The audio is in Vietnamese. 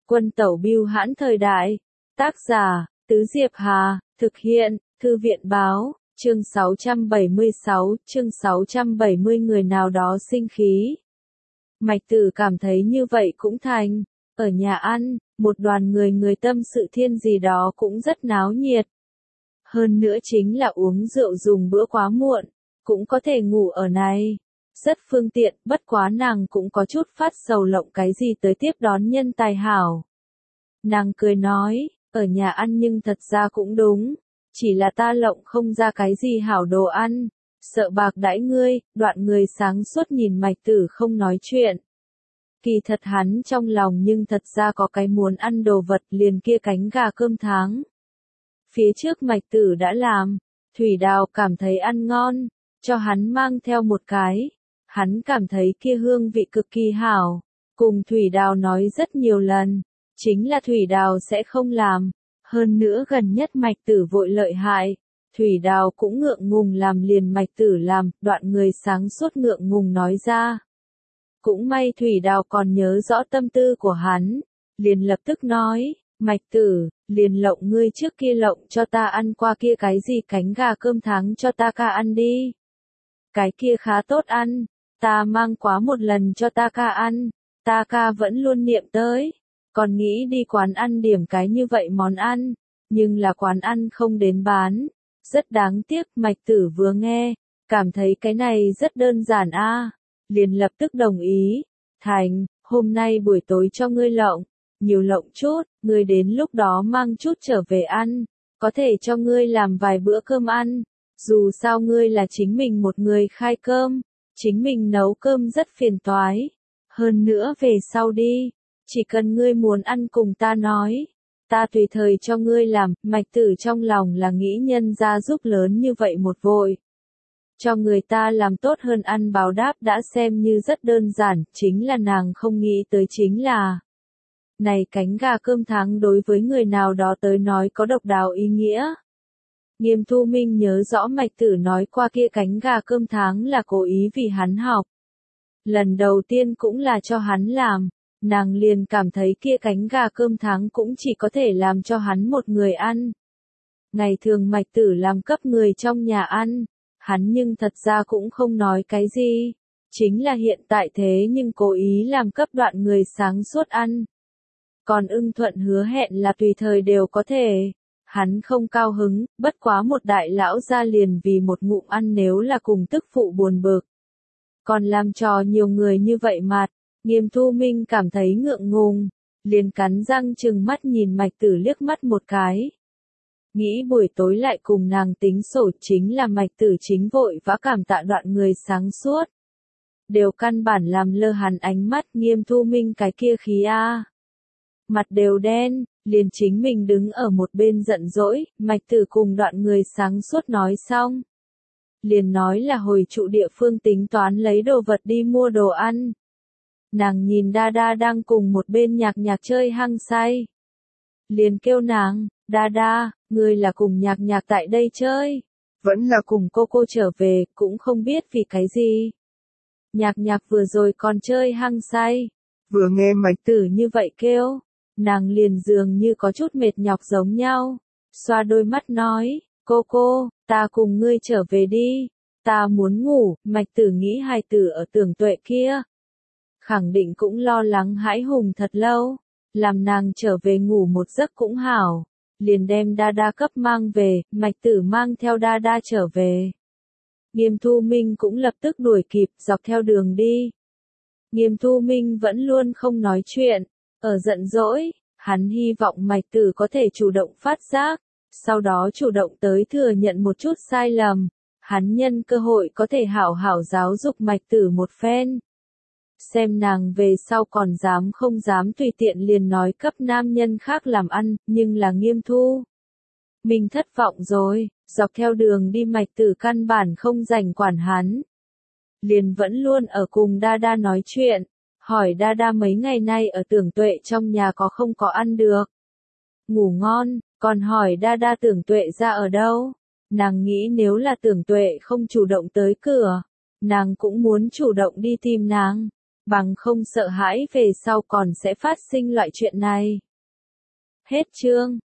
Quân tẩu bưu hãn thời đại. Tác giả, Tứ Diệp Hà, thực hiện, Thư viện báo, chương 676, chương 670 người nào đó sinh khí. Mạch Tử cảm thấy như vậy cũng thành, ở nhà ăn, một đoàn người tâm sự thiên gì đó cũng rất náo nhiệt. Hơn nữa chính là uống rượu dùng bữa quá muộn, cũng có thể ngủ ở này. Rất phương tiện, bất quá nàng cũng có chút phát sầu lộng cái gì tới tiếp đón nhân tài hảo. Nàng cười nói, ở nhà ăn nhưng thật ra cũng đúng, chỉ là ta lộng không ra cái gì hảo đồ ăn, sợ bạc đãi ngươi. Đoạn người sáng suốt nhìn Mạch Tử không nói chuyện. Kỳ thật hắn trong lòng nhưng thật ra có cái muốn ăn đồ vật, liền kia cánh gà cơm tháng. Phía trước Mạch Tử đã làm, Thủy Đào cảm thấy ăn ngon, cho hắn mang theo một cái. Hắn cảm thấy kia hương vị cực kỳ hảo, cùng Thủy Đào nói rất nhiều lần, chính là Thủy Đào sẽ không làm. Hơn nữa gần nhất Mạch Tử vội lợi hại, Thủy Đào cũng ngượng ngùng làm, liền Mạch Tử làm. Đoạn người sáng suốt ngượng ngùng nói ra. Cũng may Thủy Đào còn nhớ rõ tâm tư của hắn, liền lập tức nói, Mạch Tử, liền lộng ngươi trước kia lộng cho ta ăn qua kia cái gì cánh gà cơm tháng cho ta ca ăn đi. Cái kia khá tốt ăn, ta mang quá một lần cho ta ca ăn, ta ca vẫn luôn niệm tới, còn nghĩ đi quán ăn điểm cái như vậy món ăn, nhưng là quán ăn không đến bán, rất đáng tiếc. Mạch Tử vừa nghe, cảm thấy cái này rất đơn giản a, liền lập tức đồng ý, thành, hôm nay buổi tối cho ngươi lộng, nhiều lộng chút, ngươi đến lúc đó mang chút trở về ăn, có thể cho ngươi làm vài bữa cơm ăn, dù sao ngươi là chính mình một người khai cơm, chính mình nấu cơm rất phiền toái, hơn nữa về sau đi, chỉ cần ngươi muốn ăn cùng ta nói, ta tùy thời cho ngươi làm. Mạch Tử trong lòng là nghĩ nhân gia giúp lớn như vậy một vội, cho người ta làm tốt hơn ăn báo đáp đã xem như rất đơn giản, chính là nàng không nghĩ tới chính là này cánh gà cơm tháng đối với người nào đó tới nói có độc đáo ý nghĩa. Nghiêm Thu Minh nhớ rõ Mạch Tử nói qua kia cánh gà cơm tháng là cố ý vì hắn học. Lần đầu tiên cũng là cho hắn làm, nàng liền cảm thấy kia cánh gà cơm tháng cũng chỉ có thể làm cho hắn một người ăn. Ngày thường Mạch Tử làm cấp người trong nhà ăn, hắn nhưng thật ra cũng không nói cái gì, chính là hiện tại thế nhưng cố ý làm cấp đoạn người sáng suốt ăn. Còn ưng thuận hứa hẹn là tùy thời đều có thể. Hắn không cao hứng, bất quá một đại lão ra liền vì một ngụm ăn nếu là cùng tức phụ buồn bực. Còn làm trò nhiều người như vậy mặt, Nghiêm Thu Minh cảm thấy ngượng ngùng, liền cắn răng trừng mắt nhìn Mạch Tử liếc mắt một cái. Nghĩ buổi tối lại cùng nàng tính sổ, chính là Mạch Tử chính vội vã cảm tạ đoạn người sáng suốt. Đều căn bản làm lơ hắn ánh mắt. Nghiêm Thu Minh cái kia khí a, mặt đều đen, liền chính mình đứng ở một bên giận dỗi. Mạch Tử cùng đoạn người sáng suốt nói xong, liền nói là hồi trụ địa phương tính toán lấy đồ vật đi mua đồ ăn. Nàng nhìn Đa Đa đang cùng một bên nhạc chơi hăng say, liền kêu nàng, Đa Đa, ngươi là cùng nhạc tại đây chơi, vẫn là cùng cô trở về, cũng không biết vì cái gì. Nhạc vừa rồi còn chơi hăng say, vừa nghe Mạch Tử như vậy kêu, nàng liền dường như có chút mệt nhọc giống nhau, xoa đôi mắt nói, cô, ta cùng ngươi trở về đi, ta muốn ngủ. Mạch Tử nghĩ hài tử ở Tưởng Tuệ kia, khẳng định cũng lo lắng hãi hùng thật lâu, làm nàng trở về ngủ một giấc cũng hảo, liền đem Đa Đa cấp mang về. Mạch Tử mang theo Đa Đa trở về. Nghiêm Thu Minh cũng lập tức đuổi kịp, dọc theo đường đi. Nghiêm Thu Minh vẫn luôn không nói chuyện, ở giận dỗi, hắn hy vọng Mạch Tử có thể chủ động phát giác, sau đó chủ động tới thừa nhận một chút sai lầm, hắn nhân cơ hội có thể hảo hảo giáo dục Mạch Tử một phen. Xem nàng về sau còn dám không dám tùy tiện liền nói cấp nam nhân khác làm ăn, nhưng là Nghiêm Thu Minh thất vọng rồi, dọc theo đường đi Mạch Tử căn bản không rảnh quản hắn. Liền vẫn luôn ở cùng Đa Đa nói chuyện, hỏi Đa Đa mấy ngày nay ở Tưởng Tuệ trong nhà có không có ăn được, ngủ ngon, còn hỏi Đa Đa Tưởng Tuệ ra ở đâu. Nàng nghĩ nếu là Tưởng Tuệ không chủ động tới cửa, nàng cũng muốn chủ động đi tìm nàng. bằng không sợ hãi về sau còn sẽ phát sinh loại chuyện này. Hết chương.